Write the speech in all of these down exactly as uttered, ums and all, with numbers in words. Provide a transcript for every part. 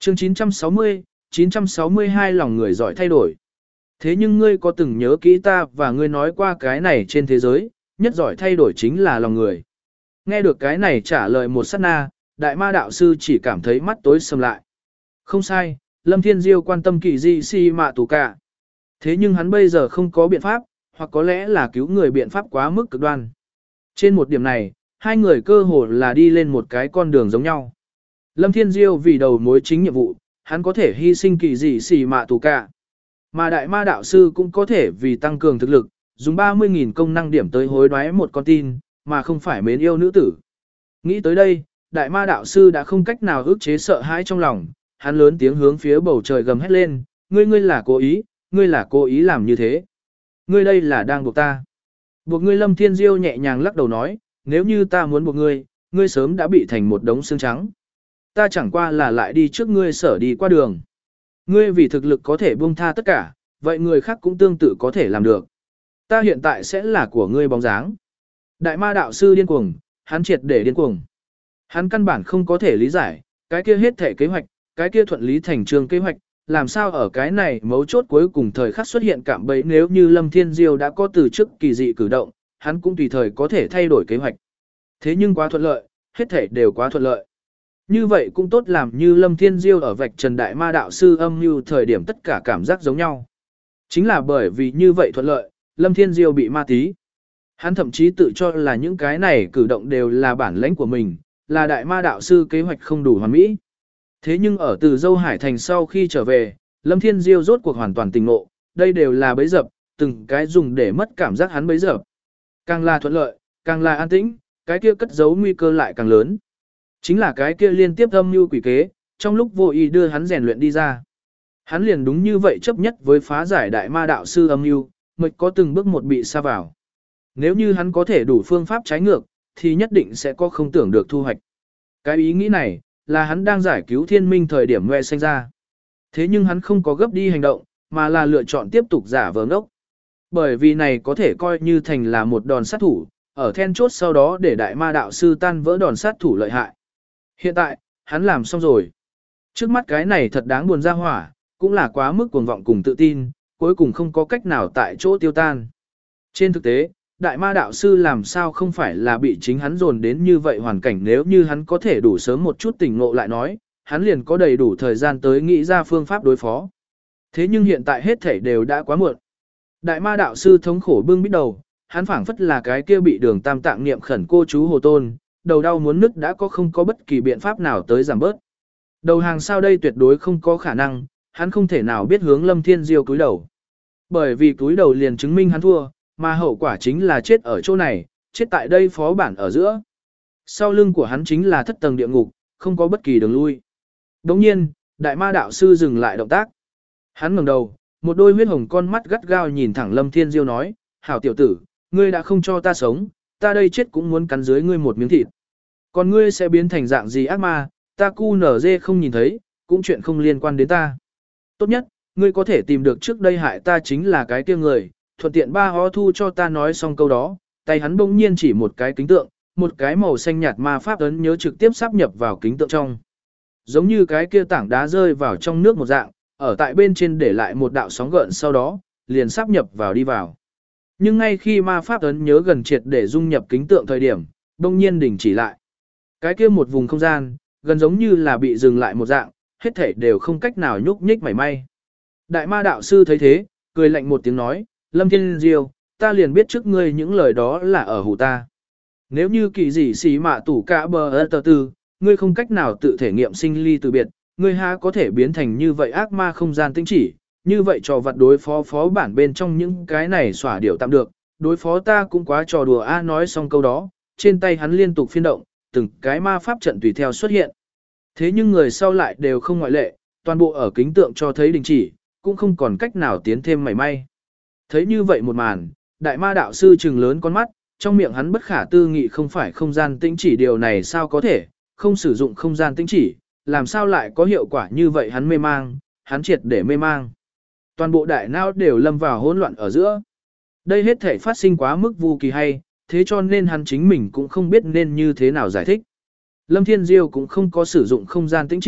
Chương chín trăm sáu mươi, chín trăm sáu mươi hai lòng người giỏi thay đổi. Thế nhưng ngươi có từng nhớ kỹ ta và ngươi nói qua cái này trên thế giới, nhất giỏi thay đổi chính là lòng người. Nghe được cái này trả lời một sát na, đại ma đạo sư chỉ cảm thấy mắt tối sầm lại. Không sai, Lâm Thiên Diêu quan tâm kỳ di si mạ tù cả. Thế nhưng hắn bây giờ không có biện pháp, hoặc có lẽ là cứu người biện pháp quá mức cực đoan. Trên một điểm này, hai người cơ hồ là đi lên một cái con đường giống nhau. Lâm Thiên Diêu vì đầu mối chính nhiệm vụ, hắn có thể hy sinh kỳ dị xì mạ tù cả. Mà đại ma đạo sư cũng có thể vì tăng cường thực lực, dùng ba mươi nghìn công năng điểm tới hối đoái một con tin, mà không phải mến yêu nữ tử. Nghĩ tới đây, đại ma đạo sư đã không cách nào ức chế sợ hãi trong lòng, hắn lớn tiếng hướng phía bầu trời gầm hét lên, ngươi ngươi là cố ý, ngươi là cố ý làm như thế. Ngươi đây là đang buộc ta. Buộc ngươi. Lâm Thiên Diêu nhẹ nhàng lắc đầu nói, nếu như ta muốn buộc ngươi, ngươi sớm đã bị thành một đống xương trắng. Ta chẳng qua là lại đi trước ngươi sở đi qua đường. Ngươi vì thực lực có thể buông tha tất cả, vậy người khác cũng tương tự có thể làm được. Ta hiện tại sẽ là của ngươi bóng dáng. Đại ma đạo sư điên cuồng, hắn triệt để điên cuồng. Hắn căn bản không có thể lý giải, cái kia hết thể kế hoạch, cái kia thuận lý thành trương kế hoạch, làm sao ở cái này mấu chốt cuối cùng thời khắc xuất hiện cạm bẫy. Nếu như Lâm Thiên Diêu đã có từ trước kỳ dị cử động, hắn cũng tùy thời có thể thay đổi kế hoạch. Thế nhưng quá thuận lợi, hết thể đều quá thuận lợi. Như vậy cũng tốt, làm như Lâm Thiên Diêu ở vạch trần đại ma đạo sư âm mưu thời điểm tất cả cảm giác giống nhau. Chính là bởi vì như vậy thuận lợi, Lâm Thiên Diêu bị ma tí. Hắn thậm chí tự cho là những cái này cử động đều là bản lãnh của mình, là đại ma đạo sư kế hoạch không đủ hoàn mỹ. Thế nhưng ở từ Dâu Hải Thành sau khi trở về, Lâm Thiên Diêu rốt cuộc hoàn toàn tỉnh ngộ, đây đều là bẫy dập, từng cái dùng để mất cảm giác hắn bẫy dập. Càng là thuận lợi, càng là an tĩnh, cái kia cất giấu nguy cơ lại càng lớn. Chính là cái kia liên tiếp âm mưu quỷ kế, trong lúc vô ý đưa hắn rèn luyện đi ra. Hắn liền đúng như vậy chấp nhất với phá giải đại ma đạo sư âm mưu, mới có từng bước một bị sa vào. Nếu như hắn có thể đủ phương pháp trái ngược, thì nhất định sẽ có không tưởng được thu hoạch. Cái ý nghĩ này, là hắn đang giải cứu thiên minh thời điểm ngoe sinh ra. Thế nhưng hắn không có gấp đi hành động, mà là lựa chọn tiếp tục giả vờ ngốc. Bởi vì này có thể coi như thành là một đòn sát thủ, ở then chốt sau đó để đại ma đạo sư tan vỡ đòn sát thủ lợi hại. Hiện tại, hắn làm xong rồi. Trước mắt cái này thật đáng buồn ra hỏa, cũng là quá mức cuồng vọng cùng tự tin, cuối cùng không có cách nào tại chỗ tiêu tan. Trên thực tế, đại ma đạo sư làm sao không phải là bị chính hắn dồn đến như vậy hoàn cảnh, nếu như hắn có thể đủ sớm một chút tỉnh ngộ lại nói, hắn liền có đầy đủ thời gian tới nghĩ ra phương pháp đối phó. Thế nhưng hiện tại hết thảy đều đã quá muộn. Đại ma đạo sư thống khổ bưng bít đầu, hắn phảng phất là cái kia bị đường tam tạng niệm khẩn cô chú Hồ Tôn, đầu đau muốn nứt đã có không có bất kỳ biện pháp nào tới giảm bớt. Đầu hàng sao đây tuyệt đối không có khả năng, hắn không thể nào biết hướng Lâm Thiên Diêu cúi đầu. Bởi vì cúi đầu liền chứng minh hắn thua, mà hậu quả chính là chết ở chỗ này, chết tại đây phó bản ở giữa. Sau lưng của hắn chính là thất tầng địa ngục, không có bất kỳ đường lui. Đồng nhiên, đại ma đạo sư dừng lại động tác. Hắn ngẩng đầu, một đôi huyết hồng con mắt gắt gao nhìn thẳng Lâm Thiên Diêu nói, hảo tiểu tử, ngươi đã không cho ta sống, ta đây chết cũng muốn cắn dưới ngươi một miếng thịt. Còn ngươi sẽ biến thành dạng gì ác ma, ta cu nở dê không nhìn thấy, cũng chuyện không liên quan đến ta. Tốt nhất, ngươi có thể tìm được trước đây hại ta chính là cái kia người, thuận tiện ba hó thu cho ta nói xong câu đó, tay hắn bỗng nhiên chỉ một cái kính tượng, một cái màu xanh nhạt ma pháp ấn nhớ trực tiếp sáp nhập vào kính tượng trong. Giống như cái kia tảng đá rơi vào trong nước một dạng, ở tại bên trên để lại một đạo sóng gợn sau đó, liền sáp nhập vào đi vào. Nhưng ngay khi ma pháp ấn nhớ gần triệt để dung nhập kính tượng thời điểm, bỗng nhiên đình chỉ lại. Cái kia một vùng không gian, gần giống như là bị dừng lại một dạng, hết thảy đều không cách nào nhúc nhích mảy may. Đại ma đạo sư thấy thế, cười lạnh một tiếng nói, Lâm Thiên Diêu, ta liền biết trước ngươi những lời đó là ở hù ta. Nếu như kỳ dị xí mạ tủ cả bờ ơ tờ tư, ngươi không cách nào tự thể nghiệm sinh ly từ biệt, ngươi há có thể biến thành như vậy ác ma không gian tinh chỉ, như vậy trò vặt đối phó phó bản bên trong những cái này xỏa điều tạm được, đối phó ta cũng quá trò đùa a. Nói xong câu đó, trên tay hắn liên tục phiên động, từng cái ma pháp trận tùy theo xuất hiện. Thế nhưng người sau lại đều không ngoại lệ, toàn bộ ở kính tượng cho thấy đình chỉ, cũng không còn cách nào tiến thêm mảy may. Thấy như vậy một màn, đại ma đạo sư trừng lớn con mắt, trong miệng hắn bất khả tư nghị không phải không gian tĩnh chỉ, điều này sao có thể, không sử dụng không gian tĩnh chỉ, làm sao lại có hiệu quả như vậy. Hắn mê mang, hắn triệt để mê mang. Toàn bộ đại não đều lâm vào hỗn loạn ở giữa. Đây hết thể phát sinh quá mức vô kỳ hay, thế cho nên hắn chính mình cũng không biết nên như thế nào giải thích. Lâm Thiên Diêu cũng không có sử dụng không gian tĩnh chỉ,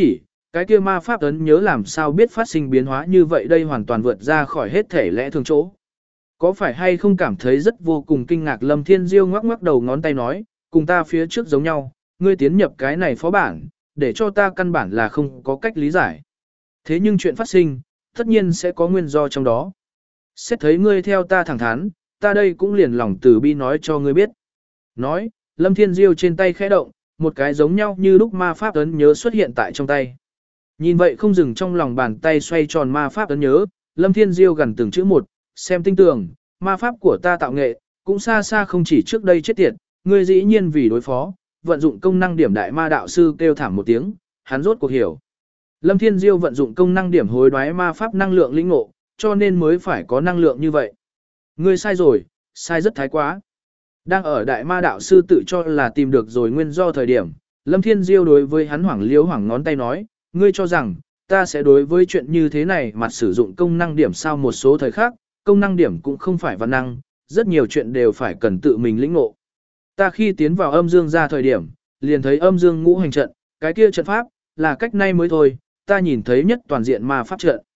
cái kia ma pháp ấn nhớ làm sao biết phát sinh biến hóa như vậy đây hoàn toàn vượt ra khỏi hết thể lẽ thường chỗ. Có phải hay không cảm thấy rất vô cùng kinh ngạc Lâm Thiên Diêu ngoắc ngoắc đầu ngón tay nói, cùng ta phía trước giống nhau, ngươi tiến nhập cái này phó bản, để cho ta căn bản là không có cách lý giải. Thế nhưng chuyện phát sinh, tất nhiên sẽ có nguyên do trong đó. Xét thấy ngươi theo ta thẳng thắn, ta đây cũng liền lòng từ bi nói cho ngươi biết. Nói, Lâm Thiên Diêu trên tay khẽ động, một cái giống nhau như lúc ma pháp ấn nhớ xuất hiện tại trong tay. Nhìn vậy không dừng trong lòng bàn tay xoay tròn ma pháp ấn nhớ, Lâm Thiên Diêu gần từng chữ một, xem tinh tường, ma pháp của ta tạo nghệ, cũng xa xa không chỉ trước đây chết tiệt, ngươi dĩ nhiên vì đối phó, vận dụng công năng điểm đại ma đạo sư kêu thảm một tiếng, hắn rốt cuộc hiểu. Lâm Thiên Diêu vận dụng công năng điểm hối đoái ma pháp năng lượng lĩnh ngộ, cho nên mới phải có năng lượng như vậy. Ngươi sai rồi, sai rất thái quá. Đang ở đại ma đạo sư tự cho là tìm được rồi nguyên do thời điểm, Lâm Thiên Diêu đối với hắn hoảng liếu hoảng ngón tay nói, ngươi cho rằng, ta sẽ đối với chuyện như thế này mà sử dụng công năng điểm sao một số thời khác, công năng điểm cũng không phải văn năng, rất nhiều chuyện đều phải cần tự mình lĩnh ngộ. Ta khi tiến vào âm dương ra thời điểm, liền thấy âm dương ngũ hành trận, cái kia trận pháp, là cách nay mới thôi, ta nhìn thấy nhất toàn diện ma pháp trận.